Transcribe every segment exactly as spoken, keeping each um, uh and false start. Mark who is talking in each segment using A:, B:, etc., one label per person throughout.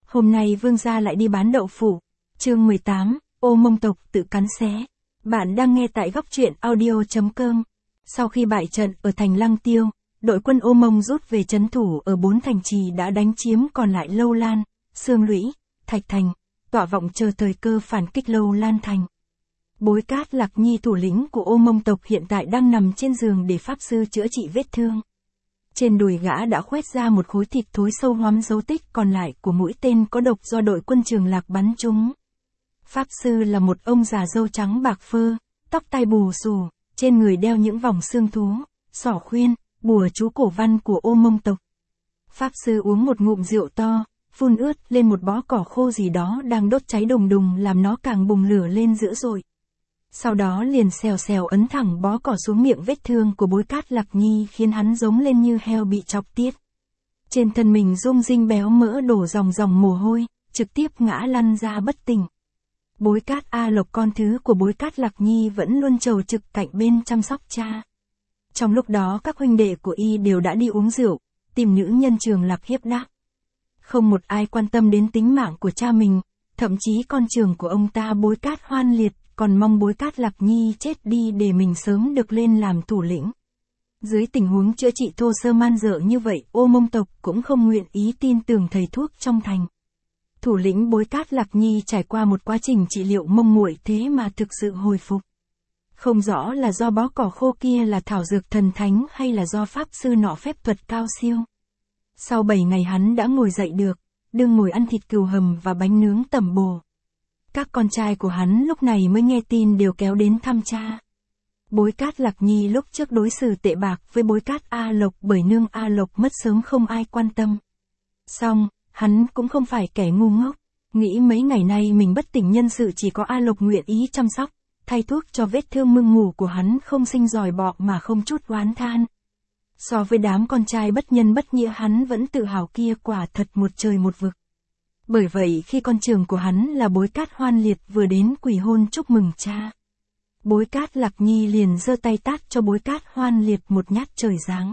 A: Hôm nay Vương gia lại đi bán đậu phụ. Chương mười tám, Ô Mông tộc tự cắn xé. Bạn đang nghe tại góc truyện audio chấm com. Sau khi bại trận ở thành Lăng Tiêu, đội quân Ô Mông rút về trấn thủ ở bốn thành trì đã đánh chiếm còn lại Lâu Lan, Sương Lũy, Thạch Thành, tọa vọng chờ thời cơ phản kích Lâu Lan thành. Bối Cát Lạc Nhi thủ lĩnh của Ô Mông tộc hiện tại đang nằm trên giường để pháp sư chữa trị vết thương. Trên đùi gã đã khoét ra một khối thịt thối sâu hoắm dấu tích còn lại của mũi tên có độc do đội quân Trường Lạc bắn trúng. Pháp sư là một ông già râu trắng bạc phơ, tóc tai bù xù, trên người đeo những vòng xương thú, xỏ khuyên, bùa chú cổ văn của Ô Mông tộc. Pháp sư uống một ngụm rượu to, phun ướt lên một bó cỏ khô gì đó đang đốt cháy đùng đùng làm nó càng bùng lửa lên dữ dội. Sau đó liền xèo xèo ấn thẳng bó cỏ xuống miệng vết thương của Bối Cát Lạc Nhi khiến hắn giống lên như heo bị chọc tiết. Trên thân mình rung rinh béo mỡ đổ dòng dòng mồ hôi, trực tiếp ngã lăn ra bất tỉnh. Bối Cát A Lộc con thứ của Bối Cát Lạc Nhi vẫn luôn trầu trực cạnh bên chăm sóc cha. Trong lúc đó các huynh đệ của y đều đã đi uống rượu, tìm nữ nhân Trường Lạc hiếp đáp. Không một ai quan tâm đến tính mạng của cha mình, thậm chí con trưởng của ông ta Bối Cát Hoan Liệt còn mong Bối Cát Lạc Nhi chết đi để mình sớm được lên làm thủ lĩnh. Dưới tình huống chữa trị thô sơ man dợ như vậy, Ô Mông tộc cũng không nguyện ý tin tưởng thầy thuốc trong thành. Thủ lĩnh Bối Cát Lạc Nhi trải qua một quá trình trị liệu mông muội thế mà thực sự hồi phục. Không rõ là do bó cỏ khô kia là thảo dược thần thánh hay là do pháp sư nọ phép thuật cao siêu. Sau bảy ngày hắn đã ngồi dậy được, đương ngồi ăn thịt cừu hầm và bánh nướng tẩm bổ. Các con trai của hắn lúc này mới nghe tin đều kéo đến thăm cha. Bối Cát Lạc Nhi lúc trước đối xử tệ bạc với Bối Cát A Lộc bởi nương A Lộc mất sớm không ai quan tâm. Xong, hắn cũng không phải kẻ ngu ngốc, nghĩ mấy ngày nay mình bất tỉnh nhân sự chỉ có A Lộc nguyện ý chăm sóc, thay thuốc cho vết thương mưng mủ của hắn không sinh giòi bọ mà không chút oán than. So với đám con trai bất nhân bất nghĩa hắn vẫn tự hào kia quả thật một trời một vực. Bởi vậy khi con trưởng của hắn là Bối Cát Hoan Liệt vừa đến quỳ hôn chúc mừng cha, Bối Cát Lạc Nhi liền giơ tay tát cho Bối Cát Hoan Liệt một nhát trời giáng.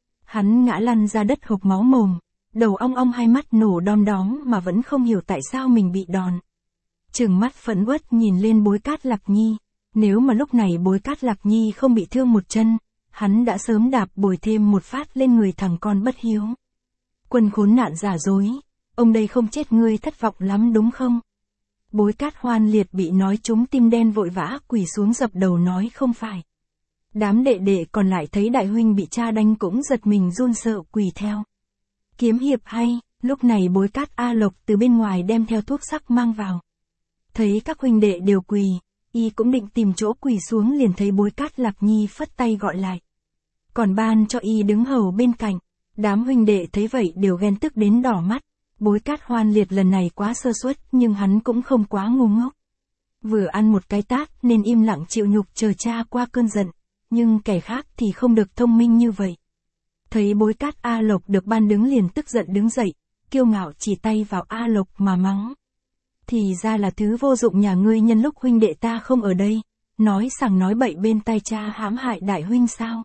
A: Hắn ngã lăn ra đất hộc máu mồm, đầu ong ong hai mắt nổ đom đóm mà vẫn không hiểu tại sao mình bị đòn. Trừng mắt phẫn uất nhìn lên Bối Cát Lạc Nhi, nếu mà lúc này Bối Cát Lạc Nhi không bị thương một chân, hắn đã sớm đạp bồi thêm một phát lên người thằng con bất hiếu. Quân khốn nạn giả dối, ông đây không chết ngươi thất vọng lắm đúng không? Bối Cát Hoan Liệt bị nói trúng tim đen vội vã quỳ xuống dập đầu nói không phải. Đám đệ đệ còn lại thấy đại huynh bị cha đánh cũng giật mình run sợ quỳ theo. Kiếm hiệp hay, lúc này Bối Cát A Lộc từ bên ngoài đem theo thuốc sắc mang vào. Thấy các huynh đệ đều quỳ, y cũng định tìm chỗ quỳ xuống liền thấy Bối Cát Lạc Nhi phất tay gọi lại. Còn ban cho y đứng hầu bên cạnh, đám huynh đệ thấy vậy đều ghen tức đến đỏ mắt. Bối Cát Hoan Liệt lần này quá sơ suất nhưng hắn cũng không quá ngu ngốc. Vừa ăn một cái tát nên im lặng chịu nhục chờ cha qua cơn giận, nhưng kẻ khác thì không được thông minh như vậy. Thấy Bối Cát A Lộc được ban đứng liền tức giận đứng dậy, kiêu ngạo chỉ tay vào A Lộc mà mắng. Thì ra là thứ vô dụng nhà ngươi nhân lúc huynh đệ ta không ở đây, nói sằng nói bậy bên tai cha hãm hại đại huynh sao?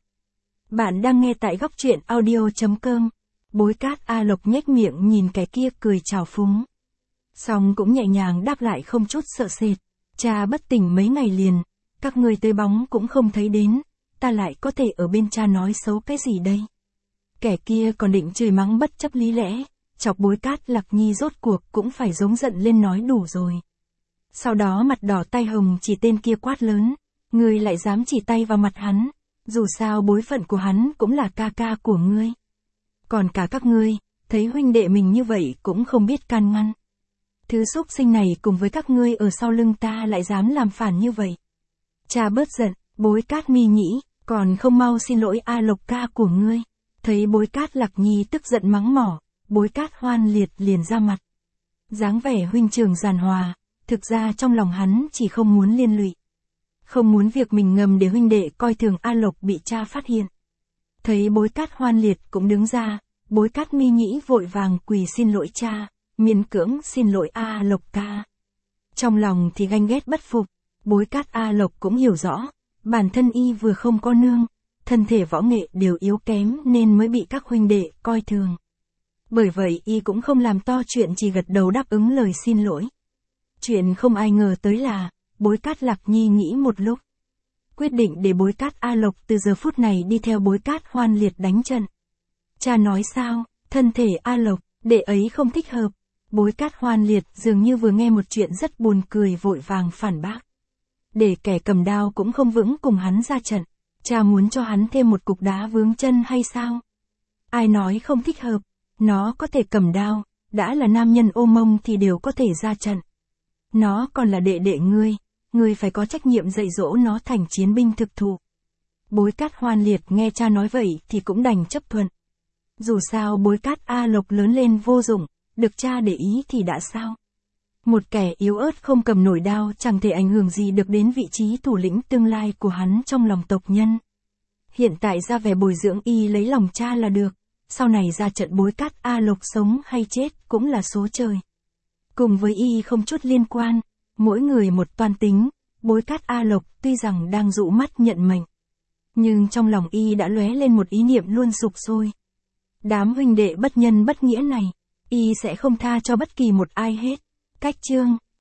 A: Bạn đang nghe tại góc truyện audio chấm com. Bối Cát A Lộc nhếch miệng nhìn kẻ kia cười trào phúng. Xong cũng nhẹ nhàng đáp lại không chút sợ sệt. Cha bất tỉnh mấy ngày liền, các ngươi tới bóng cũng không thấy đến, ta lại có thể ở bên cha nói xấu cái gì đây? Kẻ kia còn định chửi mắng bất chấp lý lẽ, chọc Bối Cát Lạc Nhi rốt cuộc cũng phải giống giận lên nói đủ rồi. Sau đó mặt đỏ tay hồng chỉ tên kia quát lớn, ngươi lại dám chỉ tay vào mặt hắn, dù sao bối phận của hắn cũng là ca ca của ngươi. Còn cả các ngươi, thấy huynh đệ mình như vậy cũng không biết can ngăn. Thứ xúc sinh này cùng với các ngươi ở sau lưng ta lại dám làm phản như vậy. Cha bớt giận, Bối Cát Mi nhĩ, còn không mau xin lỗi A Lộc ca của ngươi. Thấy Bối Cát Lạc Nhi tức giận mắng mỏ, Bối Cát Hoan Liệt liền ra mặt. Dáng vẻ huynh trưởng giàn hòa, thực ra trong lòng hắn chỉ không muốn liên lụy. Không muốn việc mình ngầm để huynh đệ coi thường A Lộc bị cha phát hiện. Thấy Bối Cát Hoan Liệt cũng đứng ra, Bối Cát Mi nhĩ vội vàng quỳ xin lỗi cha, miễn cưỡng xin lỗi A Lộc ca. Trong lòng thì ganh ghét bất phục, Bối Cát A Lộc cũng hiểu rõ, bản thân y vừa không có nương, thân thể võ nghệ đều yếu kém nên mới bị các huynh đệ coi thường. Bởi vậy y cũng không làm to chuyện, chỉ gật đầu đáp ứng lời xin lỗi. Chuyện không ai ngờ tới là, Bối Cát Lạc Nhi nghĩ một lúc. Quyết định để Bối Cát A Lộc từ giờ phút này đi theo Bối Cát Hoan Liệt đánh trận. Cha nói sao, thân thể A Lộc, đệ ấy không thích hợp. Bối Cát Hoan Liệt dường như vừa nghe một chuyện rất buồn cười, vội vàng phản bác. Để kẻ cầm đao cũng không vững cùng hắn ra trận. Cha muốn cho hắn thêm một cục đá vướng chân hay sao? Ai nói không thích hợp, nó có thể cầm đao, đã là nam nhân ô mông thì đều có thể ra trận. Nó còn là đệ đệ ngươi, ngươi phải có trách nhiệm dạy dỗ nó thành chiến binh thực thụ. Bối Cát Hoan Liệt nghe cha nói vậy thì cũng đành chấp thuận. Dù sao Bối Cát A Lộc lớn lên vô dụng, được cha để ý thì đã sao? Một kẻ yếu ớt không cầm nổi đao chẳng thể ảnh hưởng gì được đến vị trí thủ lĩnh tương lai của hắn trong lòng tộc nhân. Hiện tại ra vẻ bồi dưỡng y lấy lòng cha là được, sau này ra trận Bối Cát A Lộc sống hay chết cũng là số trời. Cùng với y không chút liên quan, mỗi người một toan tính, Bối Cát A Lộc tuy rằng đang dụ mắt nhận mệnh, nhưng trong lòng y đã lóe lên một ý niệm luôn sục sôi. Đám huynh đệ bất nhân bất nghĩa này, y sẽ không tha cho bất kỳ một ai hết. Cách chương